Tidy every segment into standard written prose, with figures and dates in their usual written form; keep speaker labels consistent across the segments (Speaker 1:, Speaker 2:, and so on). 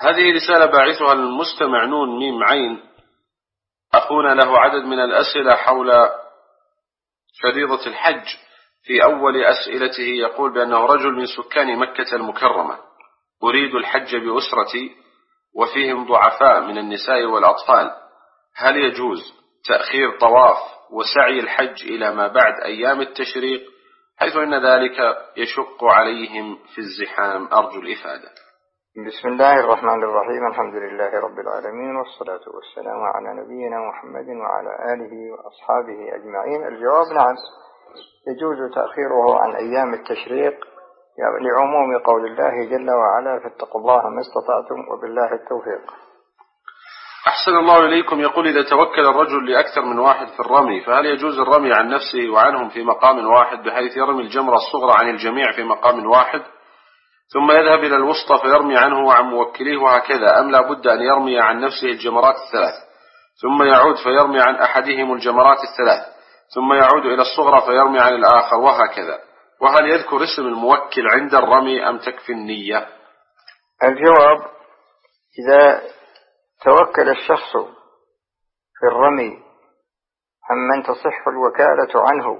Speaker 1: هذه رسالة باعثها المستمع نون ميم عين. أخونا له عدد من الأسئلة حول فريضة الحج. في أول أسئلته يقول بأنه رجل من سكان مكة المكرمة، أريد الحج بأسرتي وفيهم ضعفاء من النساء والأطفال، هل يجوز تأخير طواف وسعي الحج إلى ما بعد أيام التشريق، حيث إن ذلك يشق عليهم في الزحام؟ أرجو الإفادة.
Speaker 2: بسم الله الرحمن الرحيم. الحمد لله رب العالمين، والصلاة والسلام على نبينا محمد وعلى آله وأصحابه أجمعين. الجواب نعم، يجوز تأخيره عن أيام التشريق لعموم قول الله جل وعلا: فاتقوا الله ما استطعتم وبالله التوفيق.
Speaker 1: أحسن الله إليكم. يقول: إذا توكل الرجل لأكثر من واحد في الرمي، فهل يجوز الرمي عن نفسه وعنهم في مقام واحد، بحيث يرمي الجمرة الصغرى عن الجميع في مقام واحد ثم يذهب إلى الوسطى فيرمي عنه وعن موكليه وهكذا، أم لا بد أن يرمي عن نفسه الجمرات الثلاث ثم يعود فيرمي عن أحدهم الجمرات الثلاث ثم يعود إلى الصغرى فيرمي عن الآخر وهكذا؟ وهل يذكر اسم الموكل عند الرمي أم تكفي النية؟
Speaker 2: الجواب: إذا توكل الشخص في الرمي عمن تصح الوكالة عنه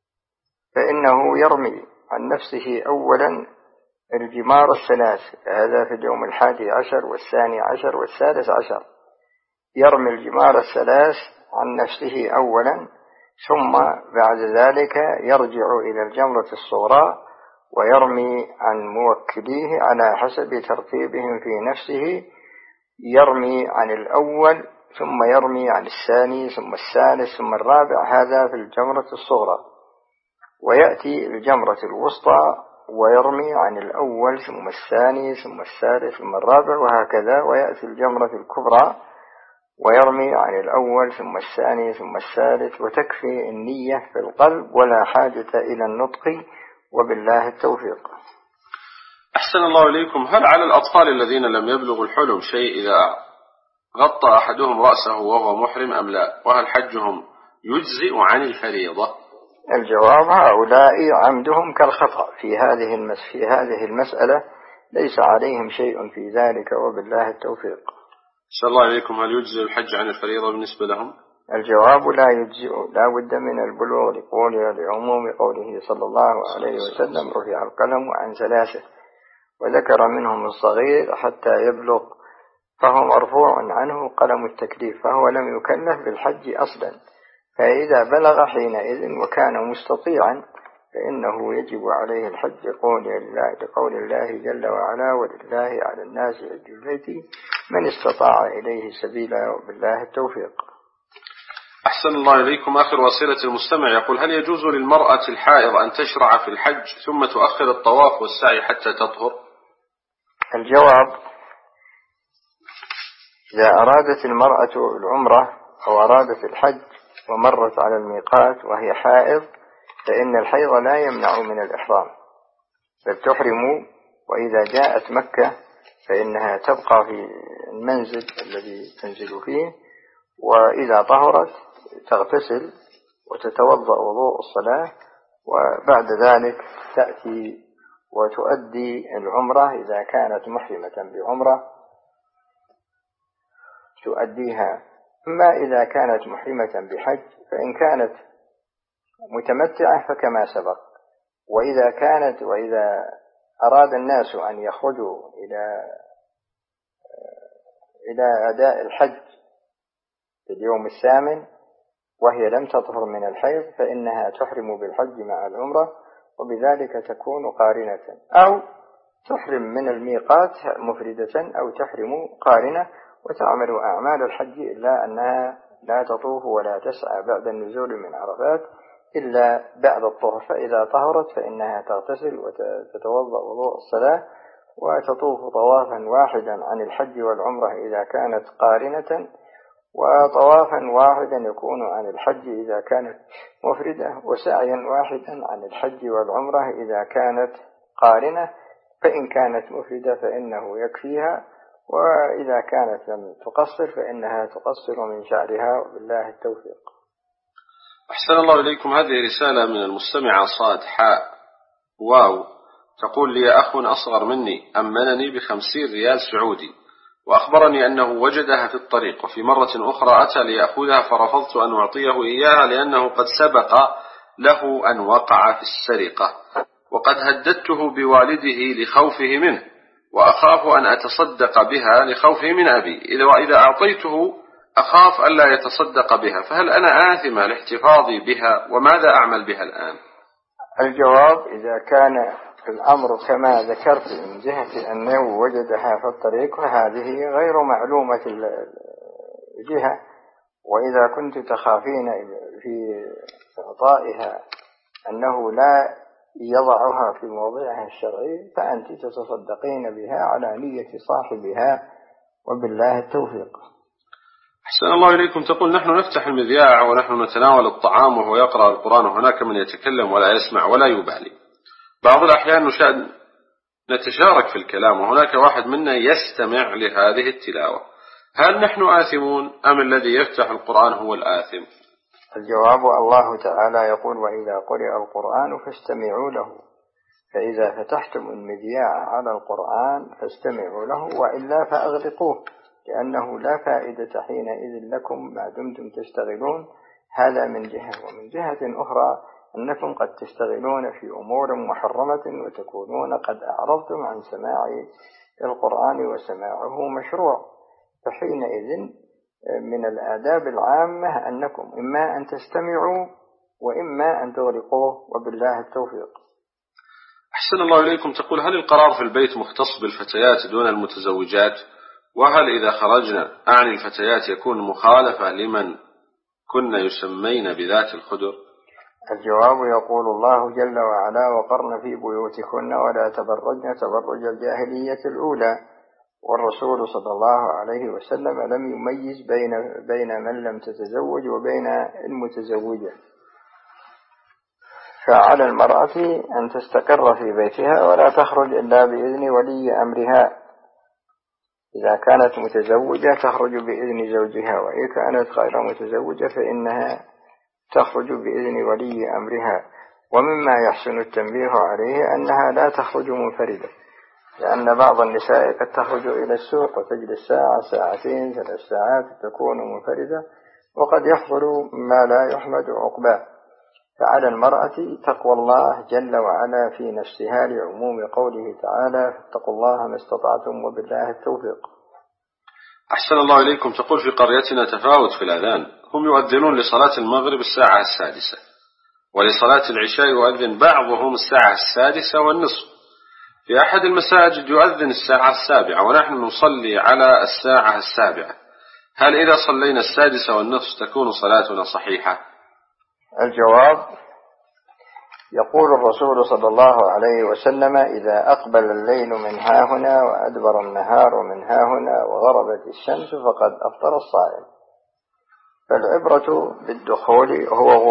Speaker 2: فإنه يرمي عن نفسه أولا الجمار الثلاث، هذا في اليوم 11 و12 و13، يرمي الجمار الثلاث عن نفسه أولا، ثم بعد ذلك يرجع إلى الجمرة الصغرى ويرمي عن موكليه على حسب ترتيبهم في نفسه، يرمي عن الأول ثم يرمي عن الثاني ثم الثالث ثم الرابع، هذا في الجمرة الصغرى، ويأتي الجمرة الوسطى ويرمي عن الأول ثم الثاني ثم الثالث ثم الرابع وهكذا، ويأتي الجمرة الكبرى ويرمي عن الأول ثم الثاني ثم الثالث، وتكفي النية في القلب ولا حاجة إلى النطق، وبالله التوفيق.
Speaker 1: أحسن الله إليكم. هل على الأطفال الذين لم يبلغوا الحلم شيء إذا غطى أحدهم رأسه وهو محرم أم لا؟ وهل حجهم يجزئ عن الفريضة؟
Speaker 2: الجواب: هؤلاء عمدهم كالخطأ في هذه المسألة، ليس عليهم شيء في ذلك، وبالله التوفيق.
Speaker 1: أحسن الله إليكم. هل يجزئ الحج عن الفريضة بالنسبة لهم؟
Speaker 2: الجواب: لا يجزئ، لا بد من البلوغ لعموم قوله صلى الله عليه وسلم: رفع القلم عن ثلاثة، وذكر منهم الصغير حتى يبلغ، فهو مرفوع عنه قلم التكليف، فهو لم يكلف بالحج أصلا، فإذا بلغ حينئذ وكان مستطيعا فإنه يجب عليه الحج، لقول الله جل وعلا: ولله على الناس حج البيت من استطاع إليه سبيلا، وبالله التوفيق.
Speaker 1: أحسن الله إليكم. آخر وسيلة المستمع يقول: هل يجوز للمرأة الحائض أن تشرع في الحج ثم تؤخر الطواف والسعي حتى تطهر؟
Speaker 2: الجواب: إذا أرادت المرأة العمرة أو أرادت الحج ومرت على الميقات وهي حائض، فإن الحيض لا يمنع من الإحرام، بل تحرم، وإذا جاءت مكة فإنها تبقى في المنزل الذي تنزل فيه، وإذا طهرت تغتسل وتتوضأ وضوء الصلاة، وبعد ذلك تأتي وتؤدي العمرة. إذا كانت محرمة بعمرة تؤديها، أما إذا كانت محرمة بحج فإن كانت متمتعة فكما سبق. وإذا أراد الناس أن يخرجوا إلى أداء الحج في اليوم الثامن وهي لم تطهر من الحيض، فإنها تحرم بالحج مع العمرة، وبذلك تكون قارنة، أو تحرم من الميقات مفردة أو تحرم قارنة وتعمل أعمال الحج، إلا أنها لا تطوف ولا تسعى بعد النزول من عرفات إلا بعد الطهر، فإذا طهرت فإنها تغتسل وتتوضأ وضوء الصلاة وتطوف طوافا واحدا عن الحج والعمرة إذا كانت قارنة، وطوافا واحدا يكون عن الحج إذا كانت مفردة، وسعيا واحدا عن الحج والعمرة إذا كانت قارنة، فإن كانت مفردة فإنه يكفيها، وإذا كانت لم تقصر فإنها تقصر من شعرها، وبالله التوفيق.
Speaker 1: أحسن الله إليكم. هذه رسالة من المستمعة صاد حاء واو، تقول: لي أخ أصغر مني أمنني ب50 ريال سعودي، وأخبرني أنه وجدها في الطريق، وفي مرة أخرى أتى ليأخذها فرفضت أن أعطيه إياها لأنه قد سبق له أن وقع في السرقة، وقد هددته بوالده لخوفه منه، وأخاف أن أتصدق بها لخوفه من أبي، وإذا أعطيته أخاف ألا يتصدق بها، فهل أنا آثمة لاحتفاظي بها، وماذا أعمل بها الآن؟
Speaker 2: الجواب: إذا كان الأمر كما ذكرت من جهة أنه وجدها في الطريق فهذه غير معلومة الجهة، وإذا كنت تخافين في إعطائها أنه لا يضعها في موضعها الشرعي فأنت تتصدقين بها على نية صاحبها، وبالله التوفيق.
Speaker 1: أحسن الله إليكم. تقول: نحن نفتح المذياع ونحن نتناول الطعام وهو يقرأ القرآن، وهناك من يتكلم ولا يسمع ولا يبالي. بعض الأحيان نتشارك في الكلام، وهناك واحد منا يستمع لهذه التلاوة، هل نحن آثمون أم الذي يفتح القرآن هو الآثم؟
Speaker 2: الجواب: الله تعالى يقول: وإذا قرئ القرآن فاستمعوا له، فإذا فتحتم المذياع على القرآن فاستمعوا له، وإلا فأغلقوه، لأنه لا فائدة حينئذ لكم ما دمتم تشتغلون. هذا من جهة، ومن جهة أخرى أنكم قد تشتغلون في أمور محرمة وتكونون قد أعرضتم عن سماع القرآن، وسماعه مشروع، فحينئذ من الآداب العامة أنكم إما أن تستمعوا وإما أن تغلقوه، وبالله التوفيق.
Speaker 1: أحسن الله إليكم. تقول: هل القرار في البيت مختص بالفتيات دون المتزوجات؟ وهل إذا خرجنا أعني الفتيات يكون مخالفة لمن كن يسمين بذات الخدر؟
Speaker 2: الجواب: يقول الله جل وعلا: وقرن في بيوتكن ولا تبرجن تبرج الجاهلية الأولى، والرسول صلى الله عليه وسلم لم يميز بين من لم تتزوج وبين المتزوجة، فعلى المرأة أن تستقر في بيتها ولا تخرج إلا بإذن ولي أمرها. إذا كانت متزوجة تخرج بإذن زوجها، وإذا كانت غير متزوجة فإنها تخرج بإذن ولي أمرها. ومما يحسن التنبيه عليه أنها لا تخرج منفردة، لأن بعض النساء قد تخرج إلى السوق وتجلس ساعة ساعتين 3 ساعات تكون منفردة، وقد يحصل ما لا يحمد عقباه. فعلى المرأة تقوى الله جل وعلا في نفسها، لعموم قوله تعالى: فاتقوا الله ما استطعتم، وبالله التوفيق.
Speaker 1: أحسن الله إليكم. تقول: في قريتنا تفاوت في الأذان، هم يؤذنون لصلاة المغرب 6:00، ولصلاة العشاء يؤذن بعضهم 6:30. في أحد المساجد يؤذن 7:00، ونحن نصلي على 7:00. هل إذا صلينا 6:30 تكون صلاتنا صحيحة؟
Speaker 2: الجواب: يقول الرسول صلى الله عليه وسلم: إذا أقبل الليل من هاهنا وأدبر النهار من هاهنا وغربت الشمس فقد أفطر الصائم. فالعبرة بالدخول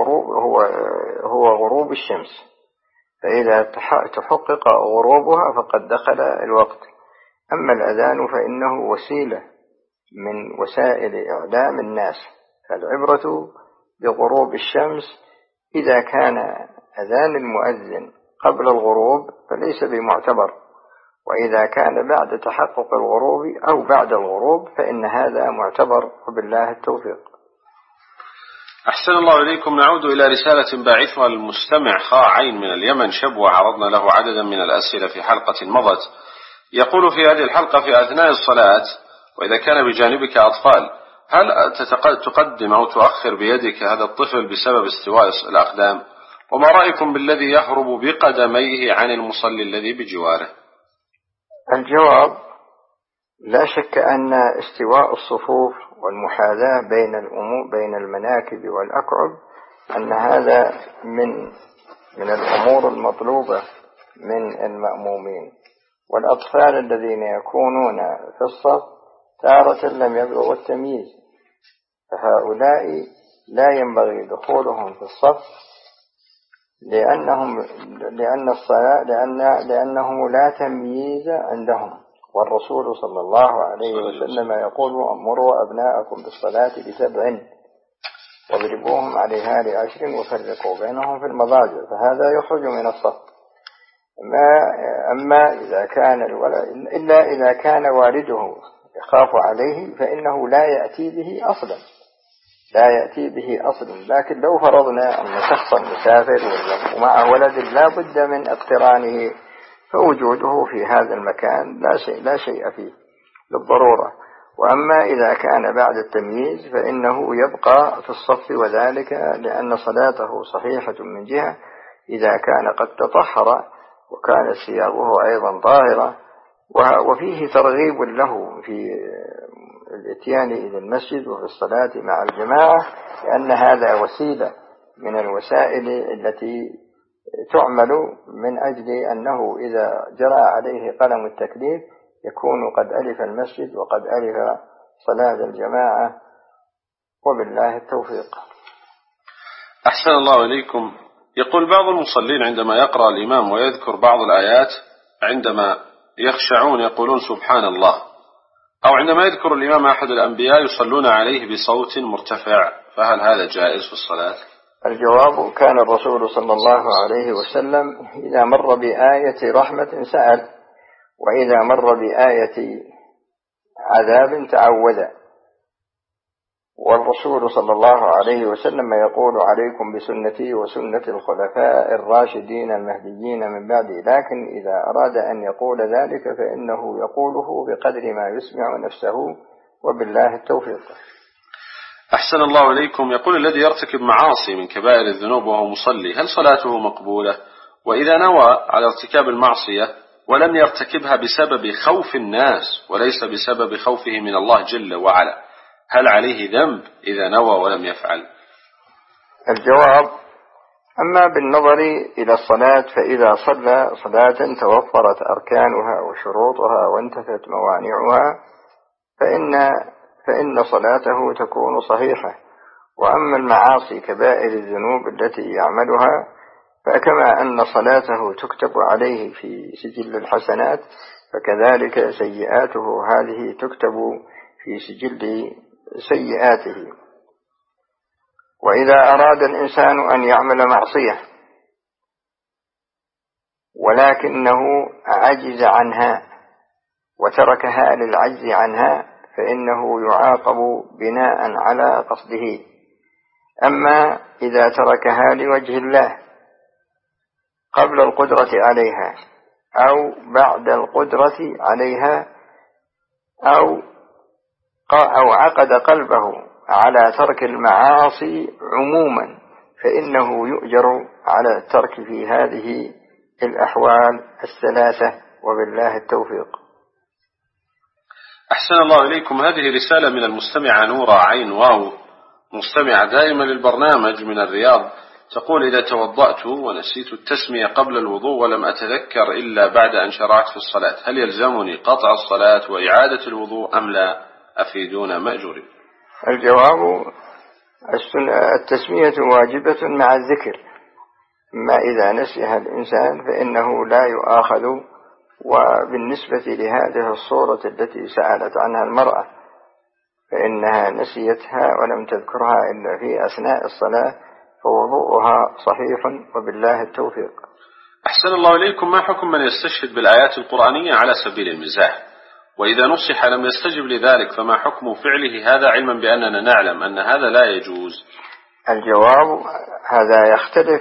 Speaker 2: هو غروب الشمس، فإذا تحقق غروبها فقد دخل الوقت. أما الأذان فإنه وسيلة من وسائل إعلام الناس، فالعبرة بغروب الشمس. إذا كان أذان المؤذن قبل الغروب فليس بمعتبر، وإذا كان بعد تحقق الغروب أو بعد الغروب فإن هذا معتبر، وبالله التوفيق.
Speaker 1: أحسن الله إليكم. نعود إلى رسالة باعثها المستمع خاعين من اليمن شبوة، عرضنا له عددا من الأسئلة في حلقة مضت. يقول: في هذه الحلقة في أثناء الصلاة وإذا كان بجانبك أطفال، هل تقدم أو تؤخر بيدك هذا الطفل بسبب استواء الأقدام؟ وما رأيكم بالذي يهرب بقدميه عن المصلي الذي بجواره؟
Speaker 2: الجواب: لا شك أن استواء الصفوف والمحاذاة بين المناكب والأكعب أن هذا من الأمور المطلوبة من المأمومين، والأطفال الذين يكونون في الصف تارة لم يبلغوا التمييز، فهؤلاء لا ينبغي دخولهم في الصف لأنه لا تمييز عندهم. والرسول صلى الله عليه وسلم يقول: أمروا أبناءكم بالصلاة ب7 واضربوهم عليها ل10 وفرقوا بينهم في المضاجع، فهذا يخرج من الصف. أما إذا كان إلا إذا كان والده يخاف عليه فإنه لا يأتي به أصلا. لكن لو فرضنا أن شخصا مسافر ومعه ولد لا بد من اقترانه، فوجوده في هذا المكان لا شيء فيه للضرورة. وأما إذا كان بعد التمييز فإنه يبقى في الصف، وذلك لأن صلاته صحيحة من جهة إذا كان قد تطهر وكانت ثيابه أيضا طاهرة، وفيه ترغيب له في الاتيان إلى المسجد وفي الصلاة مع الجماعة، لأن هذا وسيلة من الوسائل التي تعمل من أجل أنه إذا جرى عليه قلم التكليف يكون قد ألف المسجد وقد ألف صلاة الجماعة، وبالله التوفيق.
Speaker 1: أحسن الله إليكم. يقول بعض المصلين عندما يقرأ الإمام ويذكر بعض الآيات عندما يخشعون يقولون سبحان الله، أو عندما يذكر الإمام أحد الأنبياء يصلون عليه بصوت مرتفع، فهل هذا جائز في الصلاة؟
Speaker 2: الجواب: كان الرسول صلى الله عليه وسلم إذا مر بآية رحمة سأل، وإذا مر بآية عذاب تعوذ. والرسول صلى الله عليه وسلم يقول: عليكم بسنتي وسنة الخلفاء الراشدين المهديين من بعدي. لكن إذا أراد أن يقول ذلك فإنه يقوله بقدر ما يسمع نفسه، وبالله التوفيق.
Speaker 1: أحسن الله إليكم. يقول: الذي يرتكب معاصي من كبائر الذنوب وهو مصلي هل صلاته مقبولة؟ وإذا نوى على ارتكاب المعصية ولم يرتكبها بسبب خوف الناس وليس بسبب خوفه من الله جل وعلا، هل عليه ذنب إذا نوى ولم يفعل؟
Speaker 2: الجواب: أما بالنظر إلى الصلاة فإذا صلى صلاة توفرت أركانها وشروطها وانتفت موانعها فإن صلاته تكون صحيحة. وأما المعاصي كبائر الذنوب التي يعملها فكما أن صلاته تكتب عليه في سجل الحسنات فكذلك سيئاته هذه تكتب في سجل سيئاته. وإذا أراد الإنسان أن يعمل معصية ولكنه عجز عنها وتركها للعجز عنها فإنه يعاقب بناء على قصده. أما إذا تركها لوجه الله قبل القدرة عليها أو بعد القدرة عليها أو عقد قلبه على ترك المعاصي عموما فإنه يؤجر على الترك في هذه الأحوال الثلاثة، وبالله التوفيق.
Speaker 1: أحسن الله إليكم. هذه رسالة من المستمعة نورة عين واو، مستمعة دائما للبرنامج من الرياض، تقول: إذا توضأت ونسيت التسمية قبل الوضوء ولم أتذكر إلا بعد أن شرعت في الصلاة، هل يلزمني قطع الصلاة وإعادة الوضوء أم لا؟ أفيدونا مأجورين.
Speaker 2: الجواب: التسمية واجبة مع الذكر، ما إذا نسيها الإنسان فإنه لا يؤاخذ. وبالنسبة لهذه الصورة التي سألت عنها المرأة فإنها نسيتها ولم تذكرها إلا في أثناء الصلاة فوضوءها صحيح، وبالله التوفيق.
Speaker 1: أحسن الله إليكم. ما حكم من يستشهد بالآيات القرآنية على سبيل المزاح، وإذا نصح لم يستجب لذلك فما حكم فعله هذا علما بأننا نعلم أن هذا لا يجوز؟
Speaker 2: الجواب: هذا يختلف،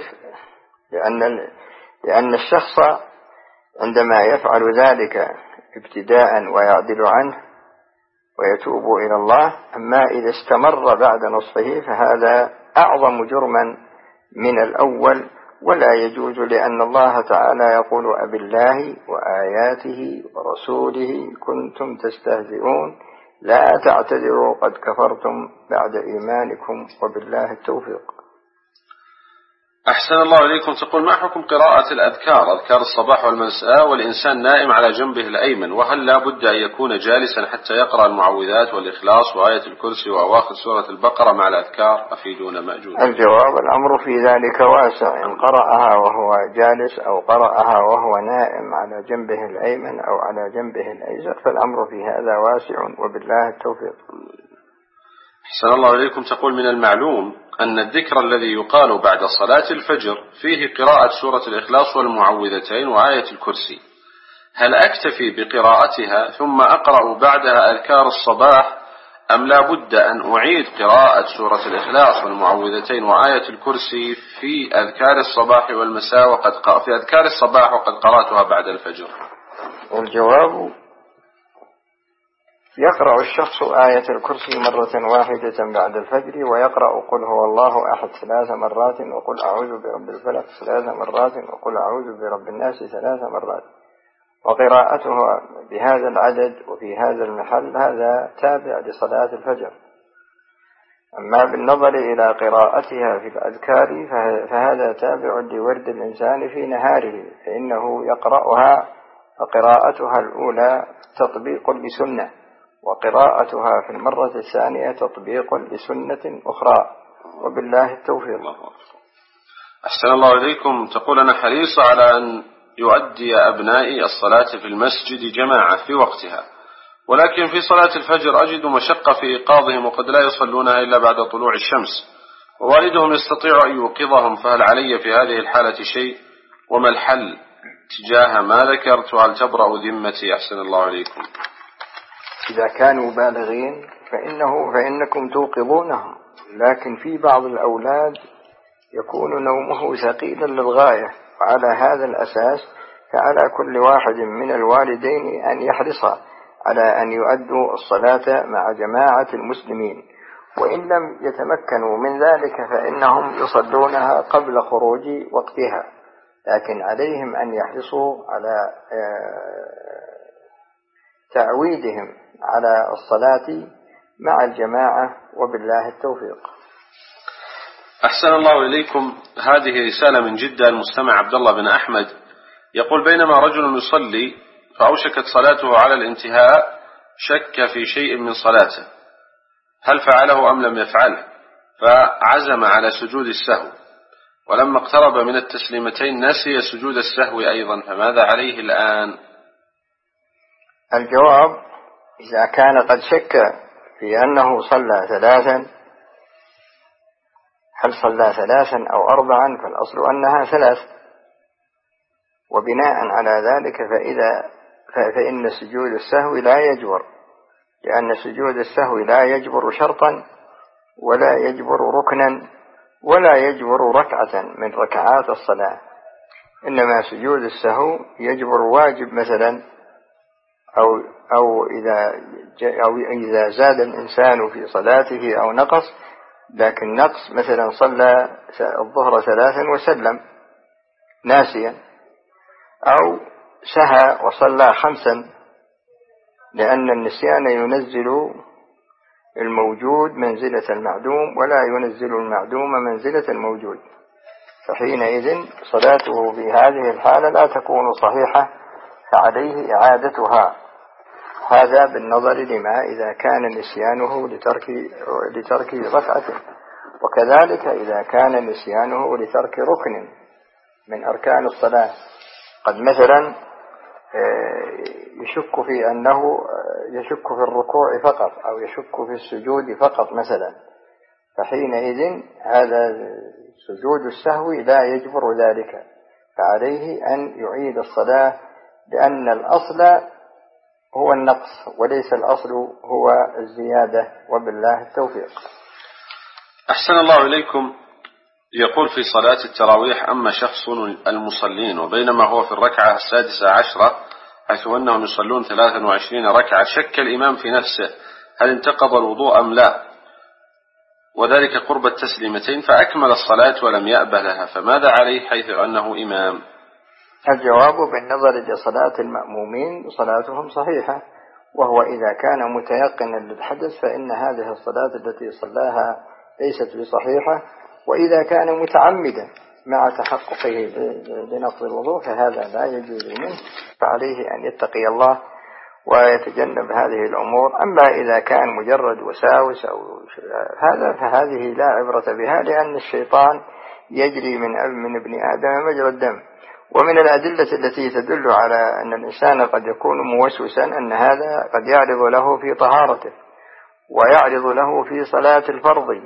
Speaker 2: لأن الشخص عندما يفعل ذلك ابتداء ويعدل عنه ويتوب إلى الله، أما إذا استمر بعد نصفه فهذا أعظم جرما من الأول ولا يجوز، لأن الله تعالى يقول: أبالله وآياته ورسوله كنتم تستهزئون لا تعتذروا قد كفرتم بعد إيمانكم، وبالله التوفيق.
Speaker 1: أحسن الله إليكم. تقول: ما حكم قراءة الأذكار، أذكار الصباح والمساء والإنسان نائم على جنبه الأيمن، وهل لا بد أن يكون جالسا حتى يقرأ المعوذات والإخلاص وآية الكرسي وأواخر سورة البقرة مع الأذكار؟ أفيدونا مأجورين.
Speaker 2: الجواب: الأمر في ذلك واسع، إن قرأها وهو جالس أو قرأها وهو نائم على جنبه الأيمن أو على جنبه الأيسر فالأمر في هذا واسع، وبالله التوفيق.
Speaker 1: أحسن الله إليكم. تقول: من المعلوم أن الذكر الذي يقال بعد صلاة الفجر فيه قراءة سورة الإخلاص والمعوذتين وآية الكرسي، هل أكتفي بقراءتها ثم أقرأ بعدها أذكار الصباح، أم لا بد أن أعيد قراءة سورة الإخلاص والمعوذتين وآية الكرسي في أذكار الصباح والمساء في أذكار الصباح وقد قرأتها بعد الفجر؟
Speaker 2: والجواب: يقرأ الشخص آية الكرسي مرة واحدة بعد الفجر، ويقرأ قل هو الله أحد 3 مرات، وقل أعوذ برب الفلق 3 مرات، وقل أعوذ برب الناس 3 مرات. وقراءتها بهذا العدد وفي هذا المحل هذا تابع لصلاة الفجر. أما بالنظر إلى قراءتها في الأذكار فهذا تابع لورد الإنسان في نهاره، فإنه يقرأها، فقراءتها الأولى تطبيق لسنة، وقراءتها في المرة الثانية تطبيق لسنة أخرى، وبالله التوفيق.
Speaker 1: أحسن الله إليكم. تقول: أنا حريص على أن يؤدي أبنائي الصلاة في المسجد جماعة في وقتها، ولكن في صلاة الفجر أجد مشقة في إيقاظهم، وقد لا يصلونها إلا بعد طلوع الشمس، ووالدهم يستطيع أن يوقظهم، فهل علي في هذه الحالة شيء؟ وما الحل تجاه ما ذكرت؟ هل تبرأ ذمتي؟ أحسن الله إليكم.
Speaker 2: إذا كانوا بالغين فإنكم توقظونهم، لكن في بعض الأولاد يكون نومه ثقيلا للغاية، وعلى هذا الأساس فعلى كل واحد من الوالدين أن يحرص على أن يؤدوا الصلاة مع جماعة المسلمين، وإن لم يتمكنوا من ذلك فإنهم يصلونها قبل خروج وقتها، لكن عليهم أن يحرصوا على تعويدهم على الصلاة مع الجماعة، وبالله التوفيق.
Speaker 1: أحسن الله إليكم. هذه رسالة من جدة، المستمع عبد الله بن أحمد يقول: بينما رجل يصلي فأوشكت صلاته على الانتهاء، شك في شيء من صلاته، هل فعله أم لم يفعله؟ فعزم على سجود السهو، ولما اقترب من التسليمتين نسي سجود السهو أيضا، فماذا عليه الآن؟
Speaker 2: الجواب: إذا كان قد شك في أنه صلى 3، هل صلى 3 أو 4، فالأصل أنها 3، وبناء على ذلك فإن سجود السهو لا يجبر، لأن سجود السهو لا يجبر شرطا ولا يجبر ركنا ولا يجبر ركعة من ركعات الصلاة، إنما سجود السهو يجبر واجب مثلا، أو إذا زاد الإنسان في صلاته أو نقص، لكن نقص مثلا صلى الظهر 3 وسلم ناسيا، أو سهى وصلى 5، لأن النسيان ينزل الموجود منزلة المعدوم ولا ينزل المعدوم منزلة الموجود، فحينئذ صلاته في هذه الحالة لا تكون صحيحة، فعليه إعادتها. هذا بالنظر لما إذا كان نسيانه لترك ركعة، وكذلك إذا كان نسيانه لترك ركن من أركان الصلاة، قد مثلا يشك في الركوع فقط، أو يشك في السجود فقط مثلا، فحينئذ هذا سجود السهو لا يجبر ذلك، فعليه أن يعيد الصلاة، لأن الأصل هو النقص وليس الأصل هو الزيادة، وبالله التوفيق.
Speaker 1: أحسن الله إليكم. يقول: في صلاة التراويح أما شخص المصلين وبينما هو في الركعة 16 حيث أنهم يصلون 23 ركعة، شك الإمام في نفسه هل انتقض الوضوء أم لا، وذلك قرب التسليمتين، فأكمل الصلاة ولم يأبه لها، فماذا عليه حيث أنه إمام؟
Speaker 2: الجواب: بالنظر لصلاة المأمومين صلاتهم صحيحة، وهو إذا كان متيقنا للحدث فإن هذه الصلاة التي صلاها ليست بصحيحة، وإذا كان متعمدا مع تحققه لنقض الوضوء فهذا لا يجوز منه، فعليه أن يتقي الله ويتجنب هذه الأمور. أما إذا كان مجرد وساوس أو هذا فهذه لا عبرة بها، لأن الشيطان يجري من ابن آدم مجرى الدم. ومن الأدلة التي تدل على أن الإنسان قد يكون موسوسا أن هذا قد يعرض له في طهارته، ويعرض له في صلاة الفرض،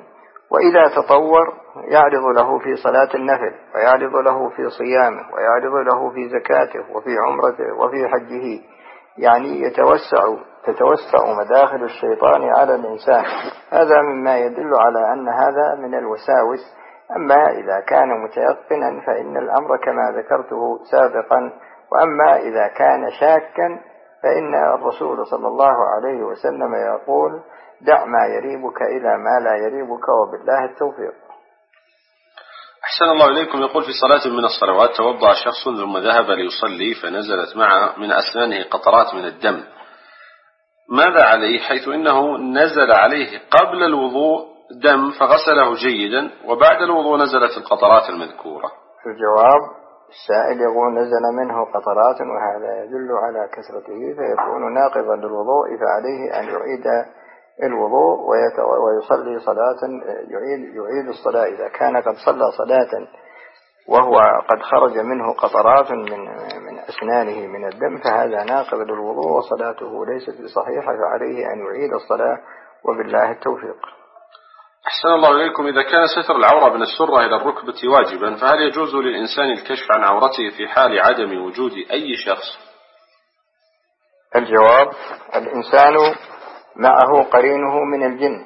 Speaker 2: وإذا تطور يعرض له في صلاة النفل، ويعرض له في صيامه، ويعرض له في زكاته وفي عمرته وفي حجه، يعني تتوسع مداخل الشيطان على الإنسان. هذا مما يدل على أن هذا من الوساوس. أما إذا كان متيقنا فإن الأمر كما ذكرته سابقا. وأما إذا كان شاكا فإن الرسول صلى الله عليه وسلم يقول: دع ما يريبك إلى ما لا يريبك، وبالله التوفيق.
Speaker 1: أحسن الله إليكم. يقول: في صلاة من الصلوات توضأ شخص ثم ذهب ليصلي فنزلت معه من أسنانه قطرات من الدم، ماذا عليه؟ حيث إنه نزل عليه قبل الوضوء دم فغسله جيدا، وبعد الوضوء نزلت القطرات المذكورة.
Speaker 2: الجواب: السائل يقول نزل منه قطرات، وهذا يدل على كثرته فيكون ناقضا للوضوء، فعليه أن يعيد الوضوء ويصلي صلاة، يعيد الصلاة. إذا كان قد صلى صلاة وهو قد خرج منه قطرات من أسنانه من الدم فهذا ناقض للوضوء وصلاته ليست بصحيحة، فعليه أن يعيد الصلاة، وبالله التوفيق.
Speaker 1: أحسن الله إليكم. إذا كان ستر العورة من السرة إلى الركبة واجبا، فهل يجوز للإنسان الكشف عن عورته في حال عدم وجود أي شخص؟
Speaker 2: الجواب: الإنسان معه قرينه من الجن،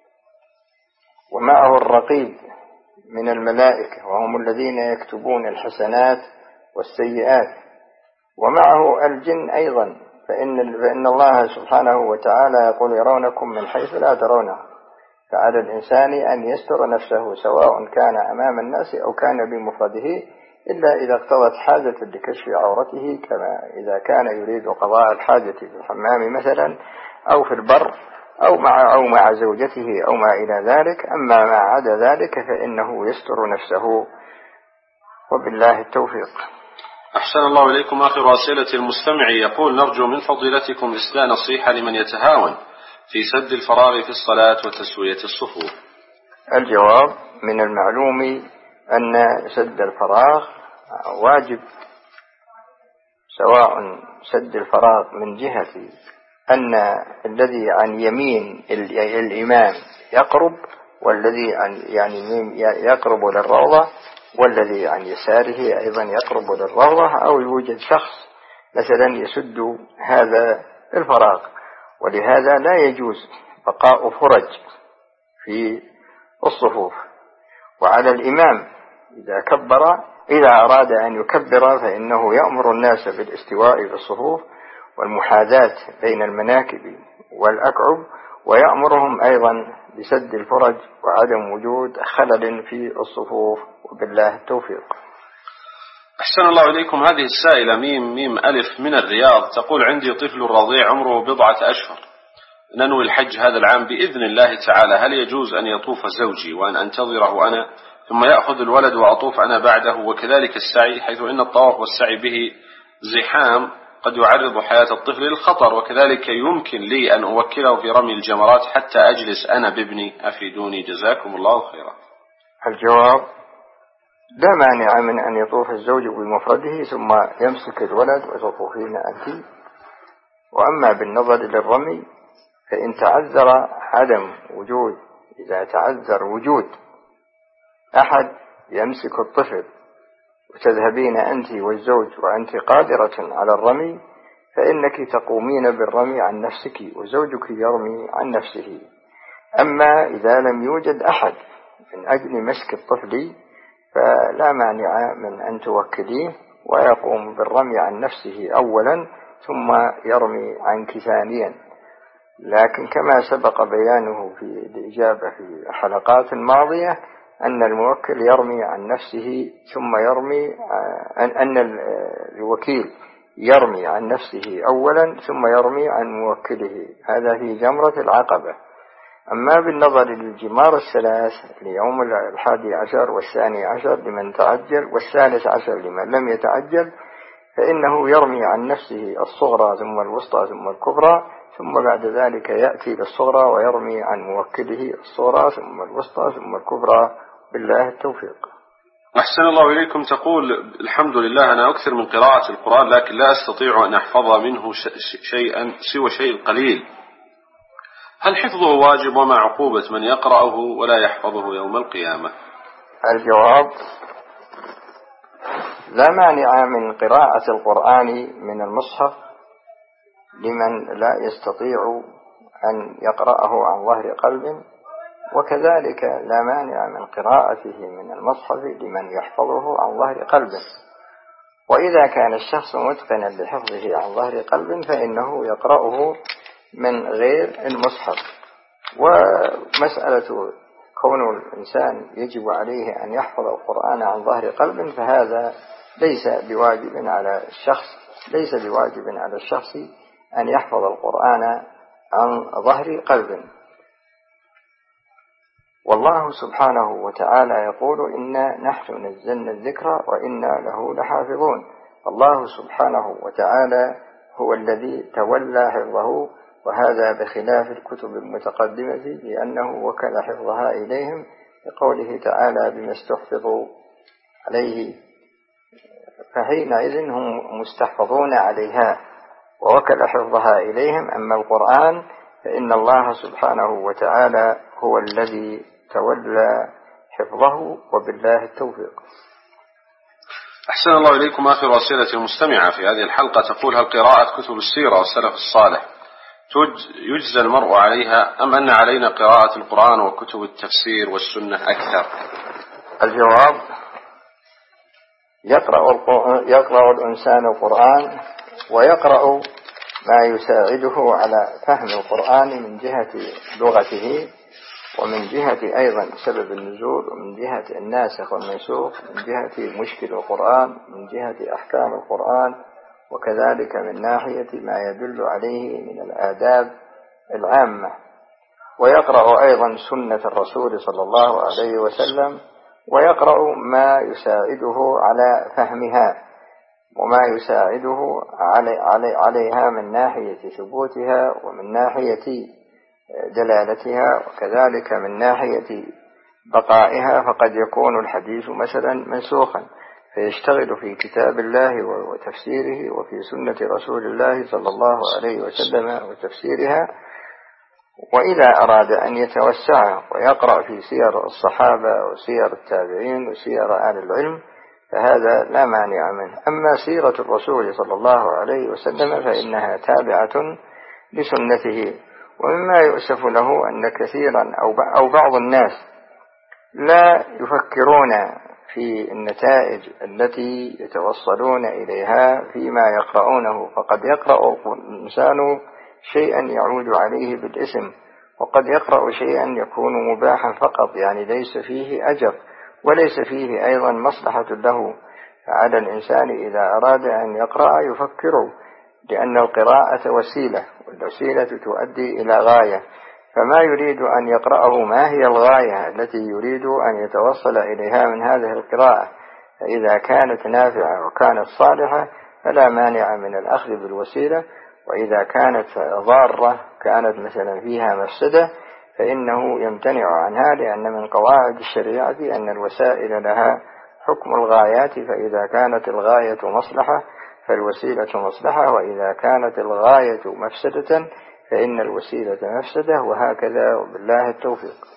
Speaker 2: ومعه الرقيب من الملائكة، وهم الذين يكتبون الحسنات والسيئات، ومعه الجن أيضا، فإن الله سبحانه وتعالى يقول: يرونكم من حيث لا ترونه. فعلى الإنسان أن يستر نفسه سواء كان أمام الناس أو كان بمفرده، إلا إذا اقتضت حاجة لكشف عورته، كما إذا كان يريد قضاء الحاجة في الحمام مثلا، أو في البر، أو مع زوجته أو ما إلى ذلك. أما ما عدا ذلك فإنه يستر نفسه، وبالله التوفيق.
Speaker 1: أحسن الله إليكم. آخر أسئلة المستمع يقول: نرجو من فضيلتكم إسداء نصيحة لمن يتهاون في سد الفراغ في الصلاة وتسوية الصفوف.
Speaker 2: الجواب: من المعلوم أن سد الفراغ واجب، سواء سد الفراغ من جهة أن الذي عن يمين الإمام يقرب، والذي يقرب للروضة، والذي عن يساره أيضا يقرب للروضة، أو يوجد شخص مثلا يسد هذا الفراغ. ولهذا لا يجوز بقاء فرج في الصفوف. وعلى الإمام إذا أراد أن يكبر فإنه يأمر الناس بالاستواء في الصفوف والمحاذاة بين المناكب والأكعب، ويأمرهم أيضا بسد الفرج وعدم وجود خلل في الصفوف، وبالله التوفيق.
Speaker 1: أحسن الله إليكم. هذه السائلة ميم ألف من الرياض تقول: عندي طفل رضيع عمره 4 أشهر، ننوي الحج هذا العام بإذن الله تعالى، هل يجوز أن يطوف زوجي وأن أنتظره أنا ثم يأخذ الولد وأطوف أنا بعده؟ وكذلك السعي، حيث إن الطواف والسعي به زحام قد يعرض حياة الطفل للخطر، وكذلك يمكن لي أن أوكله في رمي الجمرات حتى أجلس أنا بابني، أفيدوني جزاكم الله خيرا.
Speaker 2: الجواب: لا مانع من أن يطوف الزوج بمفرده ثم يمسك الولد وتطوفين أنت. وأما بالنظر للرمي فإن تعذر إذا تعذر وجود أحد يمسك الطفل وتذهبين أنت والزوج وأنت قادرة على الرمي، فإنك تقومين بالرمي عن نفسك وزوجك يرمي عن نفسه. أما إذا لم يوجد أحد من أجل مسك الطفل فلا مانع من أن توكليه ويقوم بالرمي عن نفسه أولا ثم يرمي عنك ثانيا. لكن كما سبق بيانه في الإجابة في حلقات ماضية أن الموكل يرمي عن نفسه ثم أن الوكيل يرمي عن نفسه أولا ثم يرمي عن موكله، هذا في جمرة العقبة. أما بالنظر للجمار الثلاث ليوم 11 والثاني عشر لمن تعجل والثالث عشر لمن لم يتعجل، فإنه يرمي عن نفسه الصغرى ثم الوسطى ثم الكبرى، ثم بعد ذلك يأتي بالصغرى ويرمي عن موكله الصغرى ثم الوسطى ثم الكبرى، بالله التوفيق.
Speaker 1: أحسن الله إليكم. تقول: الحمد لله، أنا أكثر من قراءة القرآن لكن لا أستطيع أن أحفظ منه شيئا سوى شيء قليل، هل حفظه واجب وما عقوبة من يقرأه ولا يحفظه يوم القيامة؟
Speaker 2: الجواب: لا مانع من قراءة القرآن من المصحف لمن لا يستطيع أن يقرأه عن ظهر قلب، وكذلك لا مانع من قراءته من المصحف لمن يحفظه عن ظهر قلب. وإذا كان الشخص متقنا لحفظه عن ظهر قلب فإنه يقرأه من غير المصحف. ومسألة كون الإنسان يجب عليه أن يحفظ القرآن عن ظهر قلب فهذا ليس بواجب على الشخص أن يحفظ القرآن عن ظهر قلب. والله سبحانه وتعالى يقول: إنا نحن نزلنا الذكر وإنا له لحافظون. الله سبحانه وتعالى هو الذي تولى حفظه، وهذا بخلاف الكتب المتقدمة لأنه وكل حفظها إليهم لقوله تعالى: بما استحفظوا عليه، فحينئذ هم مستحفظون عليها ووكل حفظها إليهم. أما القرآن فإن الله سبحانه وتعالى هو الذي تولى حفظه، وبالله التوفيق.
Speaker 1: أحسن الله إليكم. آخر أسئلة المستمعة في هذه الحلقة تقول: هل قراءة كتب السيرة والسلف الصالح يجزى المرء عليها، أم أن علينا قراءة القرآن وكتب التفسير والسنة أكثر؟
Speaker 2: الجواب: يقرأ الإنسان القرآن ويقرأ ما يساعده على فهم القرآن من جهة لغته، ومن جهة أيضا سبب النزول، ومن جهة الناسخ والمنسوخ، من جهة مشكل القرآن، من جهة أحكام القرآن، وكذلك من ناحية ما يدل عليه من الآداب العامة. ويقرأ أيضا سنة الرسول صلى الله عليه وسلم، ويقرأ ما يساعده على فهمها وما يساعده عليها من ناحية ثبوتها ومن ناحية دلالتها، وكذلك من ناحية بقائها. فقد يكون الحديث مثلا منسوخا فيشتغل في كتاب الله وتفسيره، وفي سنة رسول الله صلى الله عليه وسلم وتفسيرها. وإذا أراد أن يتوسع ويقرأ في سير الصحابة وسير التابعين وسير أهل العلم فهذا لا مانع منه. أما سيرة الرسول صلى الله عليه وسلم فإنها تابعة لسنته. ومما يؤسف له أن كثيرا أو بعض الناس لا يفكرون في النتائج التي يتوصلون إليها فيما يقرؤونه. فقد يقرأ الإنسان شيئا يعود عليه بالاسم، وقد يقرأ شيئا يكون مباحا فقط، يعني ليس فيه أجر وليس فيه أيضا مصلحة له. فعلى الإنسان إذا أراد أن يقرأ يفكر، لأن القراءة وسيلة، والوسيلة تؤدي إلى غاية، فما يريد أن يقرأه ما هي الغاية التي يريد أن يتوصل إليها من هذه القراءة. فإذا كانت نافعة وكانت صالحة فلا مانع من الأخذ بالوسيلة، وإذا كانت ضارة كانت مثلا فيها مفسدة فإنه يمتنع عنها، لأن من قواعد الشريعة أن الوسائل لها حكم الغايات، فإذا كانت الغاية مصلحة فالوسيلة مصلحة، وإذا كانت الغاية مفسدة فإن الوسيلة مفسدة، وهكذا، وبالله التوفيق.